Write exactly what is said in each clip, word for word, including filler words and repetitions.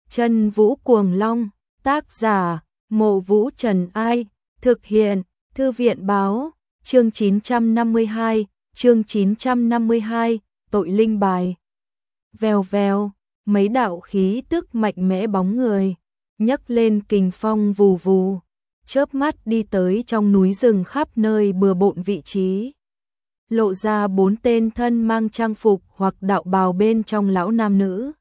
Chân Vũ Cuồng Long, tác giả, Mộ Vũ Trần Ai, thực hiện, Thư viện báo, chương chín trăm năm mươi hai, chương chín trăm năm mươi hai, tội linh bài. Vèo vèo, mấy đạo khí tức mạnh mẽ bóng người, nhấc lên kình phong vù vù, chớp mắt đi tới trong núi rừng khắp nơi bừa bộn vị trí. Lộ ra bốn tên thân mang trang phục hoặc đạo bào bên trong lão nam nữ.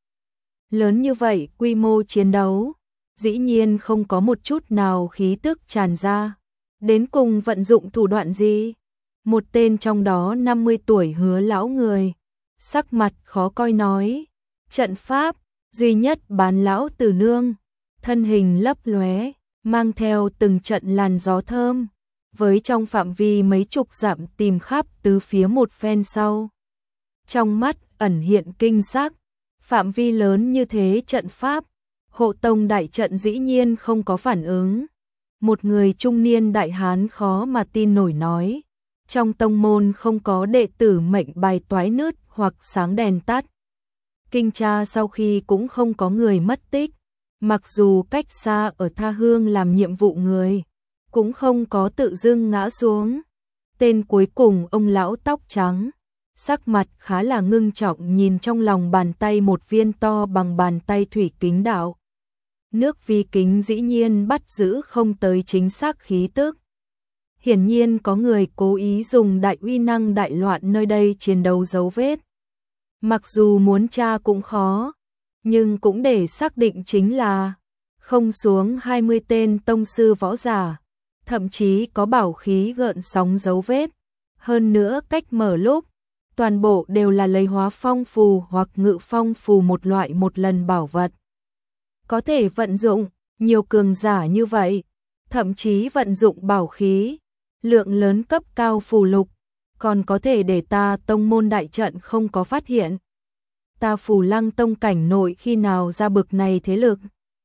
Lớn như vậy quy mô chiến đấu, dĩ nhiên không có một chút nào khí tức tràn ra. Đến cùng vận dụng thủ đoạn gì? Một tên trong đó năm mươi tuổi hứa lão người, sắc mặt khó coi nói, trận pháp, duy nhất bán lão tử nương, thân hình lấp lóe, mang theo từng trận làn gió thơm, với trong phạm vi mấy chục dặm tìm khắp tứ phía một phen sau. Trong mắt ẩn hiện kinh sắc, phạm vi lớn như thế trận pháp, hộ tông đại trận dĩ nhiên không có phản ứng. Một người trung niên đại hán khó mà tin nổi nói, trong tông môn không có đệ tử mệnh bài toái nứt hoặc sáng đèn tắt. Kinh tra sau khi cũng không có người mất tích, mặc dù cách xa ở tha hương làm nhiệm vụ người, cũng không có tự dưng ngã xuống. Tên cuối cùng ông lão tóc trắng, sắc mặt khá là ngưng trọng nhìn trong lòng bàn tay một viên to bằng bàn tay thủy kính đạo. Nước vi kính dĩ nhiên bắt giữ không tới chính xác khí tức. Hiển nhiên có người cố ý dùng đại uy năng đại loạn nơi đây chiến đấu dấu vết. Mặc dù muốn tra cũng khó, nhưng cũng để xác định chính là không xuống hai mươi tên tông sư võ giả, thậm chí có bảo khí gợn sóng dấu vết. Hơn nữa cách mở lúc, toàn bộ đều là lấy hóa phong phù hoặc ngự phong phù một loại một lần bảo vật. Có thể vận dụng, nhiều cường giả như vậy, thậm chí vận dụng bảo khí, lượng lớn cấp cao phù lục, còn có thể để ta tông môn đại trận không có phát hiện. Ta Phù Lăng tông cảnh nội khi nào ra bực này thế lực?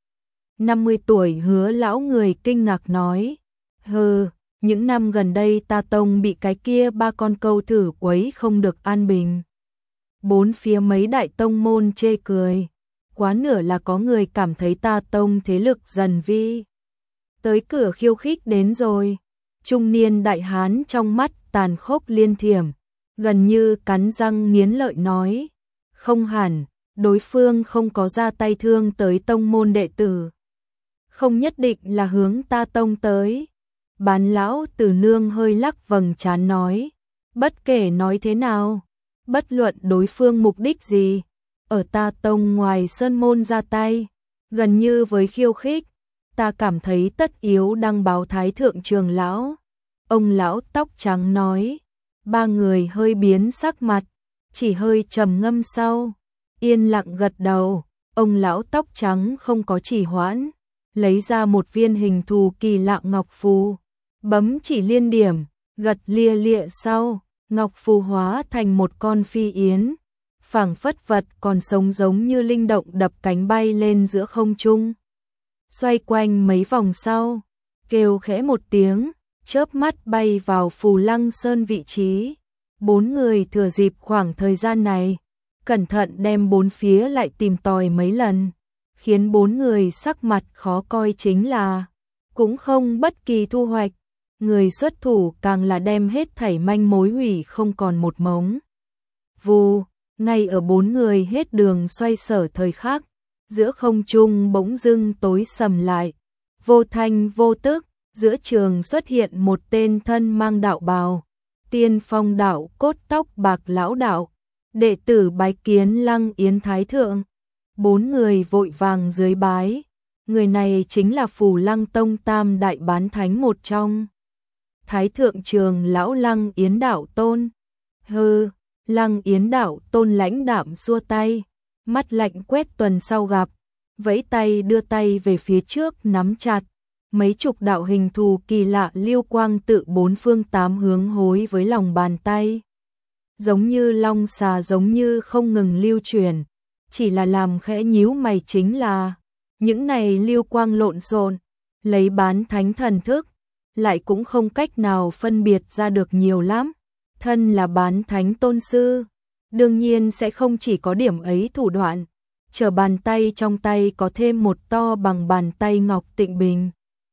năm mươi tuổi hứa lão người kinh ngạc nói, hừ, những năm gần đây ta tông bị cái kia ba con câu thử quấy không được an bình. Bốn phía mấy đại tông môn chê cười, quá nửa là có người cảm thấy ta tông thế lực dần vi. Tới cửa khiêu khích đến rồi, trung niên đại hán trong mắt tàn khốc liên thiểm, gần như cắn răng nghiến lợi nói, không hẳn, đối phương không có ra tay thương tới tông môn đệ tử. Không nhất định là hướng ta tông tới. Bán lão tử nương hơi lắc vầng trán nói, bất kể nói thế nào, bất luận đối phương mục đích gì, ở ta tông ngoài sơn môn ra tay, gần như với khiêu khích, ta cảm thấy tất yếu đăng báo thái thượng trường lão. Ông lão tóc trắng nói, ba người hơi biến sắc mặt, chỉ hơi trầm ngâm sau, yên lặng gật đầu. Ông lão tóc trắng không có trì hoãn, lấy ra một viên hình thù kỳ lạ ngọc phù, bấm chỉ liên điểm, gật lia lịa sau, ngọc phù hóa thành một con phi yến, phảng phất vật còn sống giống như linh động đập cánh bay lên giữa không trung. Xoay quanh mấy vòng sau, kêu khẽ một tiếng, chớp mắt bay vào Phù Lăng Sơn vị trí. Bốn người thừa dịp khoảng thời gian này, cẩn thận đem bốn phía lại tìm tòi mấy lần, khiến bốn người sắc mặt khó coi chính là cũng không bất kỳ thu hoạch. Người xuất thủ càng là đem hết thảy manh mối hủy không còn một mống. Vù, ngay ở bốn người hết đường xoay sở thời khắc, giữa không trung bỗng dưng tối sầm lại, vô thanh vô tức, giữa trường xuất hiện một tên thân mang đạo bào, Tiên Phong đạo cốt tóc bạc lão đạo, đệ tử bái kiến Lăng Yến Thái Thượng. Bốn người vội vàng dưới bái, người này chính là Phù Lăng tông tam đại bán thánh một trong. Thái thượng trường lão Lăng Yến đạo tôn. Hừ, Lăng Yến đạo tôn lãnh đạm xua tay, mắt lạnh quét tuần sau gặp, vẫy tay đưa tay về phía trước nắm chặt, mấy chục đạo hình thù kỳ lạ lưu quang tự bốn phương tám hướng hối với lòng bàn tay. Giống như long xà giống như không ngừng lưu chuyển, chỉ là làm khẽ nhíu mày chính là, những này lưu quang lộn xộn, lấy bán thánh thần thức, lại cũng không cách nào phân biệt ra được nhiều lắm. Thân là bán thánh tôn sư, đương nhiên sẽ không chỉ có điểm ấy thủ đoạn, Trở bàn tay trong tay có thêm một to bằng bàn tay ngọc tịnh bình,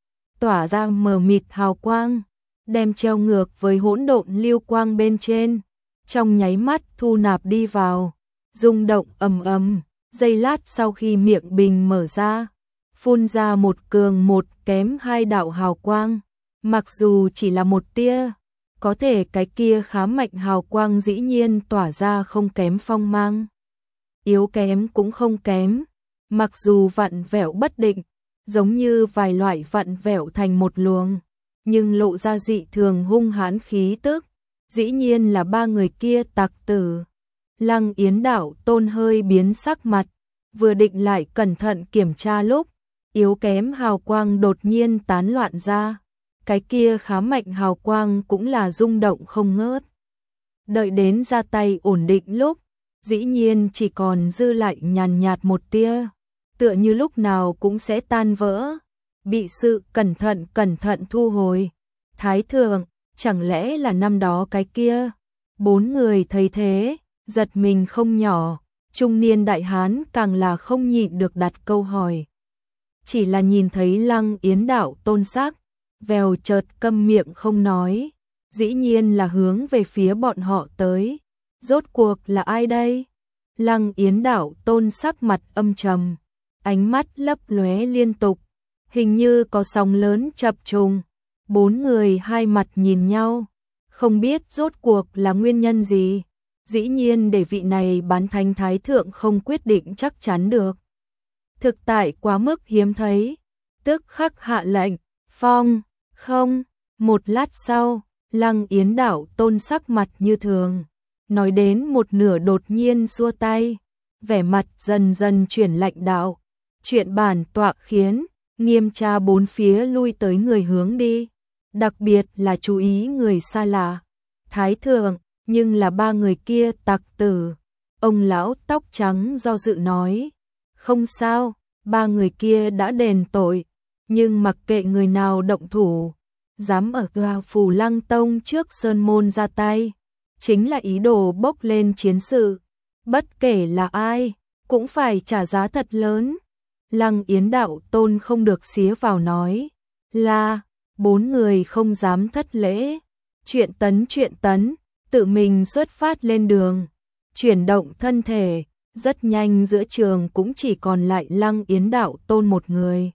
tỏa ra mờ mịt hào quang, đem treo ngược với hỗn độn lưu quang bên trên, trong nháy mắt thu nạp đi vào, rung động ầm ầm, giây lát sau khi miệng bình mở ra, phun ra một cường một kém hai đạo hào quang, mặc dù chỉ là một tia, có thể cái kia khá mạnh hào quang dĩ nhiên tỏa ra không kém phong mang. Yếu kém cũng không kém, mặc dù vặn vẹo bất định, giống như vài loại vặn vẹo thành một luồng, nhưng lộ ra dị thường hung hãn khí tức, dĩ nhiên là ba người kia tặc tử. Lăng Yến Đạo Tôn hơi biến sắc mặt, vừa định lại cẩn thận kiểm tra lúc, yếu kém hào quang đột nhiên tán loạn ra, cái kia khá mạnh hào quang cũng là rung động không ngớt. Đợi đến ra tay ổn định lúc, dĩ nhiên chỉ còn dư lại nhàn nhạt một tia, tựa như lúc nào cũng sẽ tan vỡ, bị sự cẩn thận cẩn thận thu hồi. Thái thượng, chẳng lẽ là năm đó cái kia? Bốn người thấy thế, giật mình không nhỏ, trung niên đại hán càng là không nhịn được đặt câu hỏi. Chỉ là nhìn thấy Lăng Yến Đạo Tôn sắc, vèo chợt câm miệng không nói, dĩ nhiên là hướng về phía bọn họ tới. Rốt cuộc là ai đây? Lăng Yến Đạo Tôn sắc mặt âm trầm, ánh mắt lấp lóe liên tục, hình như có sóng lớn chập trùng. Bốn người hai mặt nhìn nhau, không biết rốt cuộc là nguyên nhân gì. Dĩ nhiên để vị này bán thánh thái thượng không quyết định chắc chắn được. Thực tại quá mức hiếm thấy, tức khắc hạ lệnh, phong, không. Một lát sau, Lăng Yến Đạo Tôn sắc mặt như thường, nói đến một nửa đột nhiên xua tay, vẻ mặt dần dần chuyển lạnh đạo. Chuyện bản tọa khiến, nghiêm tra bốn phía lui tới người hướng đi, đặc biệt là chú ý người xa lạ. Thái thượng, nhưng là ba người kia tặc tử. Ông lão tóc trắng do dự nói, không sao, ba người kia đã đền tội, nhưng mặc kệ người nào động thủ, dám ở tòa Phù Lăng Tông trước sơn môn ra tay, chính là ý đồ bốc lên chiến sự, bất kể là ai, cũng phải trả giá thật lớn. Lăng Yến Đạo Tôn không được xía vào nói, là, bốn người không dám thất lễ, chuyện tấn chuyện tấn, tự mình xuất phát lên đường, chuyển động thân thể, rất nhanh giữa trường cũng chỉ còn lại Lăng Yến Đạo Tôn một người.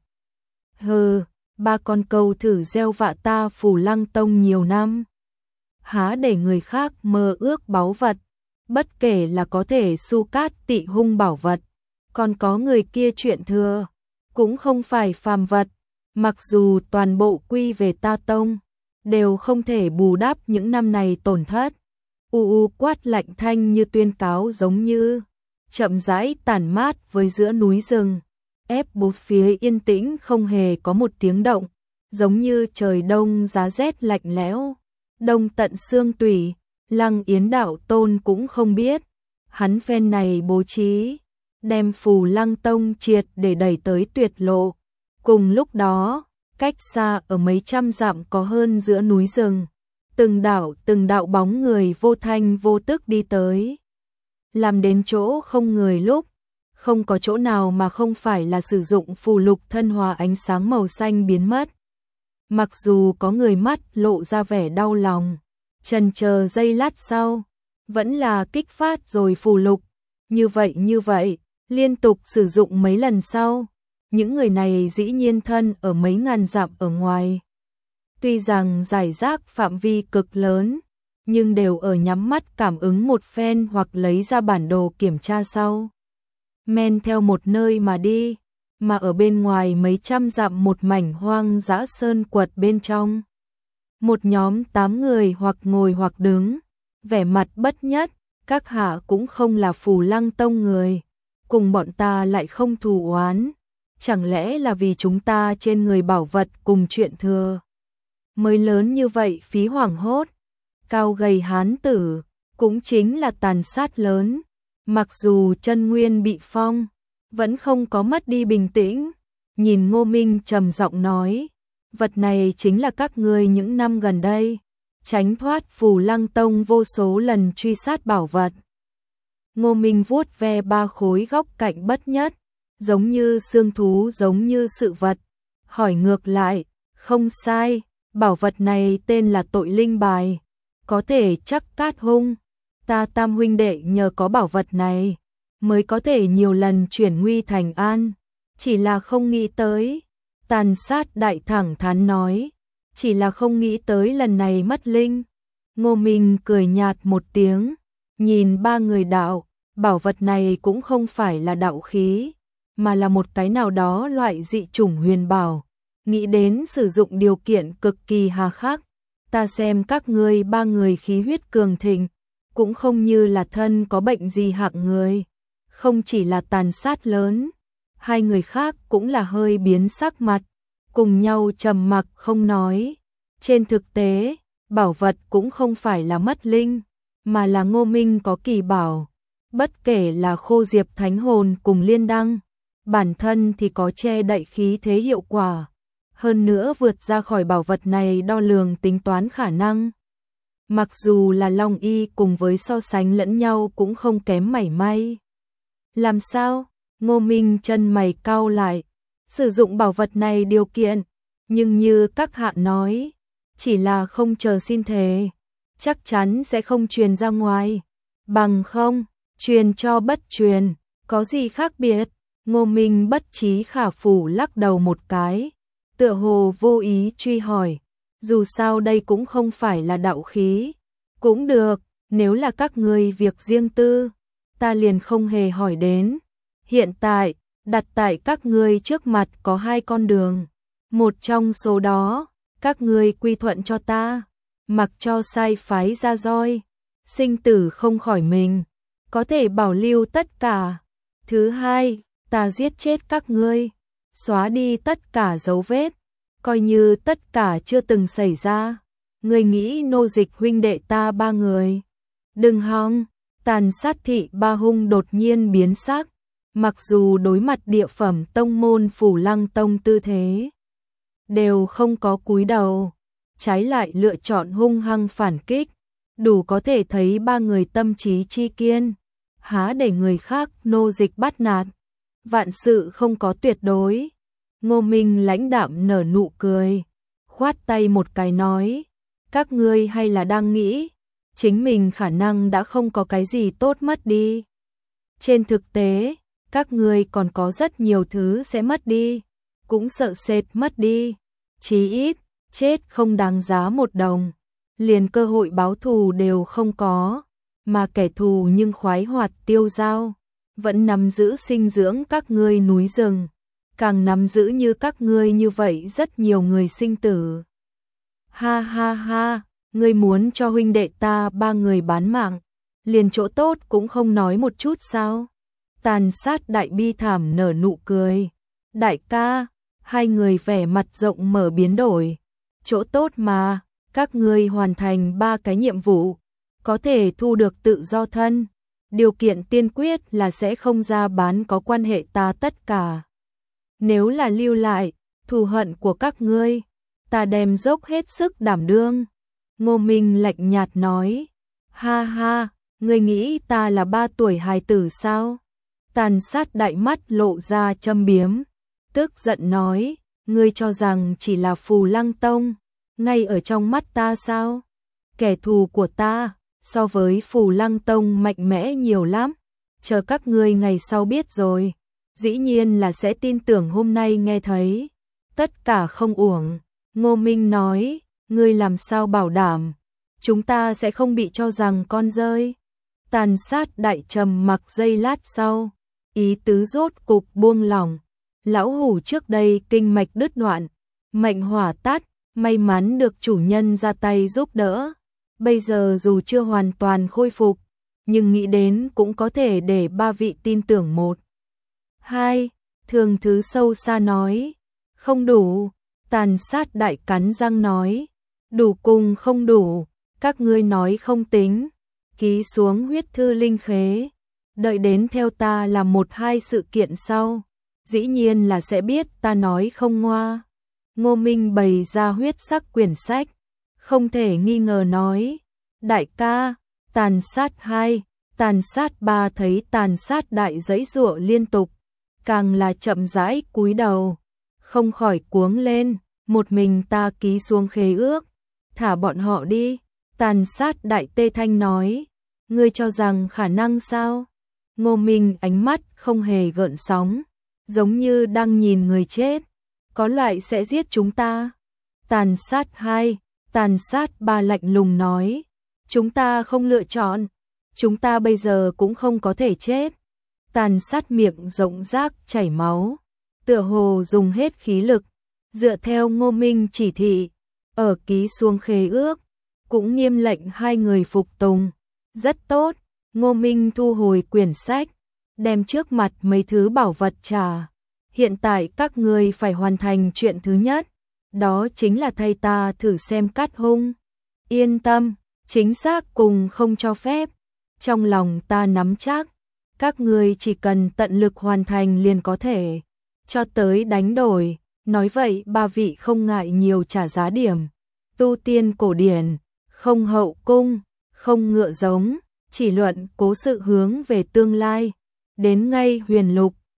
Hừ, ba con câu thử gieo vạ ta Phù Lăng Tông nhiều năm, há để người khác mơ ước báu vật, bất kể là có thể su cát tị hung bảo vật, còn có người kia chuyện thừa, cũng không phải phàm vật, mặc dù toàn bộ quy về ta tông, đều không thể bù đắp những năm này tổn thất. U u quát lạnh thanh như tuyên cáo giống như chậm rãi tản mát với giữa núi rừng, ép bốn phía yên tĩnh không hề có một tiếng động, giống như trời đông giá rét lạnh lẽo, đông tận xương tủy. Lăng Yến Đạo Tôn cũng không biết, hắn phen này bố trí, đem Phù Lăng Tông triệt để đẩy tới tuyệt lộ. Cùng lúc đó, cách xa ở mấy trăm dặm có hơn giữa núi rừng, từng đạo từng đạo bóng người vô thanh vô tức đi tới. Làm đến chỗ không người lúc, không có chỗ nào mà không phải là sử dụng phù lục thân hòa ánh sáng màu xanh biến mất. Mặc dù có người mắt lộ ra vẻ đau lòng, chần chờ giây lát sau, vẫn là kích phát rồi phù lục. Như vậy như vậy, liên tục sử dụng mấy lần sau, những người này dĩ nhiên thân ở mấy ngàn dặm ở ngoài. Tuy rằng giải rác phạm vi cực lớn, nhưng đều ở nhắm mắt cảm ứng một phen hoặc lấy ra bản đồ kiểm tra sau. Men theo một nơi mà đi, mà ở bên ngoài mấy trăm dặm một mảnh hoang dã sơn quật bên trong. Một nhóm tám người hoặc ngồi hoặc đứng, vẻ mặt bất nhất, các hạ cũng không là Phù Lăng Tông người, cùng bọn ta lại không thù oán, chẳng lẽ là vì chúng ta trên người bảo vật cùng chuyện thừa mới lớn như vậy phí hoảng hốt. Cao gầy hán tử, cũng chính là tàn sát lớn, mặc dù chân nguyên bị phong, vẫn không có mất đi bình tĩnh, nhìn Ngô Minh trầm giọng nói, vật này chính là các ngươi những năm gần đây tránh thoát Phù Lăng Tông vô số lần truy sát bảo vật. Ngô Minh vuốt ve ba khối góc cạnh bất nhất, giống như xương thú giống như sự vật. Hỏi ngược lại, không sai, bảo vật này tên là tội linh bài, có thể chắc cát hung. Ta tam huynh đệ nhờ có bảo vật này, mới có thể nhiều lần chuyển nguy thành an, chỉ là không nghĩ tới. Tàn Sát Đại thẳng thắn nói, chỉ là không nghĩ tới lần này mất linh. Ngô Minh cười nhạt một tiếng, nhìn ba người đạo, bảo vật này cũng không phải là đạo khí, mà là một cái nào đó loại dị chủng huyền bảo, nghĩ đến sử dụng điều kiện cực kỳ hà khắc. Ta xem các ngươi ba người khí huyết cường thịnh, cũng không như là thân có bệnh gì hạng người. Không chỉ là Tàn Sát lớn, hai người khác cũng là hơi biến sắc mặt, cùng nhau trầm mặc không nói. Trên thực tế, bảo vật cũng không phải là mất linh, mà là Ngô Minh có kỳ bảo. Bất kể là khô diệp thánh hồn cùng liên đăng, bản thân thì có che đậy khí thế hiệu quả. Hơn nữa vượt ra khỏi bảo vật này đo lường tính toán khả năng. Mặc dù là Long Y cùng với so sánh lẫn nhau cũng không kém mảy may. Làm sao? Ngô Minh chân mày cau lại. Sử dụng bảo vật này điều kiện, nhưng như các hạ nói, chỉ là không chờ xin thề, chắc chắn sẽ không truyền ra ngoài. Bằng không, truyền cho bất truyền, có gì khác biệt? Ngô Minh bất trí khả phủ lắc đầu một cái, tựa hồ vô ý truy hỏi, dù sao đây cũng không phải là đạo khí. Cũng được, nếu là các ngươi việc riêng tư, ta liền không hề hỏi đến. Hiện tại, đặt tại các ngươi trước mặt có hai con đường, một trong số đó, các ngươi quy thuận cho ta, mặc cho sai phái ra roi, sinh tử không khỏi mình, có thể bảo lưu tất cả. Thứ hai, ta giết chết các ngươi, xóa đi tất cả dấu vết, coi như tất cả chưa từng xảy ra. Ngươi nghĩ nô dịch huynh đệ ta ba người? Đừng hòng. Tàn Sát thị ba hung đột nhiên biến sắc, mặc dù đối mặt địa phẩm tông môn Phủ Lăng Tông tư thế, đều không có cúi đầu, trái lại lựa chọn hung hăng phản kích, đủ có thể thấy ba người tâm trí chi kiên, há để người khác nô dịch bắt nạt. Vạn sự không có tuyệt đối. Ngô Minh lãnh đạm nở nụ cười, khoát tay một cái nói, các ngươi hay là đang nghĩ, chính mình khả năng đã không có cái gì tốt mất đi. Trên thực tế, các ngươi còn có rất nhiều thứ sẽ mất đi, cũng sợ sệt mất đi. Chí ít, chết không đáng giá một đồng, liền cơ hội báo thù đều không có, mà kẻ thù nhưng khoái hoạt tiêu dao, vẫn nắm giữ sinh dưỡng các ngươi núi rừng, càng nắm giữ như các ngươi như vậy rất nhiều người sinh tử. Ha ha ha, ngươi muốn cho huynh đệ ta ba người bán mạng, liền chỗ tốt cũng không nói một chút sao? Tàn Sát Đại bi thảm nở nụ cười, đại ca, hai người vẻ mặt rộng mở biến đổi, chỗ tốt mà, các ngươi hoàn thành ba cái nhiệm vụ, có thể thu được tự do thân, điều kiện tiên quyết là sẽ không ra bán có quan hệ ta tất cả. Nếu là lưu lại, thù hận của các ngươi, ta đem dốc hết sức đảm đương. Ngô Minh lạnh nhạt nói, ha ha, ngươi nghĩ ta là ba tuổi hài tử sao? Tàn Sát Đại mắt lộ ra châm biếm, tức giận nói, ngươi cho rằng chỉ là Phù Lăng Tông, ngay ở trong mắt ta sao? Kẻ thù của ta, so với Phù Lăng Tông mạnh mẽ nhiều lắm, chờ các ngươi ngày sau biết rồi, dĩ nhiên là sẽ tin tưởng hôm nay nghe thấy, tất cả không uổng. Ngô Minh nói, ngươi làm sao bảo đảm, chúng ta sẽ không bị cho rằng con rơi? Tàn Sát Đại trầm mặc giây lát sau, ý tứ rốt cục buông lỏng. Lão hủ trước đây kinh mạch đứt đoạn, mệnh hỏa tát, may mắn được chủ nhân ra tay giúp đỡ. Bây giờ dù chưa hoàn toàn khôi phục, nhưng nghĩ đến cũng có thể để ba vị tin tưởng một. Hai, Thường Thứ sâu xa nói, không đủ. Tàn Sát Đại cắn răng nói, đủ cùng không đủ, các ngươi nói không tính, ký xuống huyết thư linh khế, đợi đến theo ta làm một hai sự kiện sau, dĩ nhiên là sẽ biết ta nói không ngoa. Ngô Minh bày ra huyết sắc quyển sách, không thể nghi ngờ nói, đại ca, Tàn Sát hai, Tàn sát ba thấy tàn sát đại giãy giụa liên tục, càng là chậm rãi cúi đầu, không khỏi cuống lên, một mình ta ký xuống khế ước, thả bọn họ đi. Tàn sát đại tê thanh nói, ngươi cho rằng khả năng sao? Ngô Minh ánh mắt không hề gợn sóng, giống như đang nhìn người chết, có loại sẽ giết chúng ta. Tàn sát hai, tàn sát ba lạnh lùng nói, chúng ta không lựa chọn, chúng ta bây giờ cũng không có thể chết. Tàn sát miệng rộng rác chảy máu, tựa hồ dùng hết khí lực, dựa theo Ngô Minh chỉ thị, ở ký xuống khế ước, cũng nghiêm lệnh hai người phục tùng. Rất tốt, Ngô Minh thu hồi quyển sách, đem trước mặt mấy thứ bảo vật trả. Hiện tại các ngươi phải hoàn thành chuyện thứ nhất, đó chính là thay ta thử xem Cát Hung. Yên tâm, chính xác cùng không cho phép. Trong lòng ta nắm chắc, các ngươi chỉ cần tận lực hoàn thành liền có thể. Cho tới đánh đổi, nói vậy ba vị không ngại nhiều trả giá điểm. Tu tiên cổ điển, không hậu cung, không ngựa giống, chỉ luận cố sự hướng về tương lai. Đến ngay huyền lục,